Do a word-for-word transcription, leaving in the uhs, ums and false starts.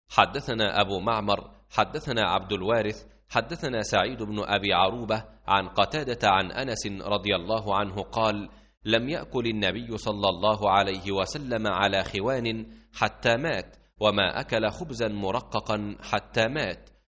حدثنا أبو معمر حدثنا عبد الوارث حدثنا سعيد بن أبي عروبة عن قتادة عن أنس رضي الله عنه قال: لم يأكل النبي صلى الله عليه وسلم على خوان حتى مات، وما أكل خبزا مرققا حتى مات،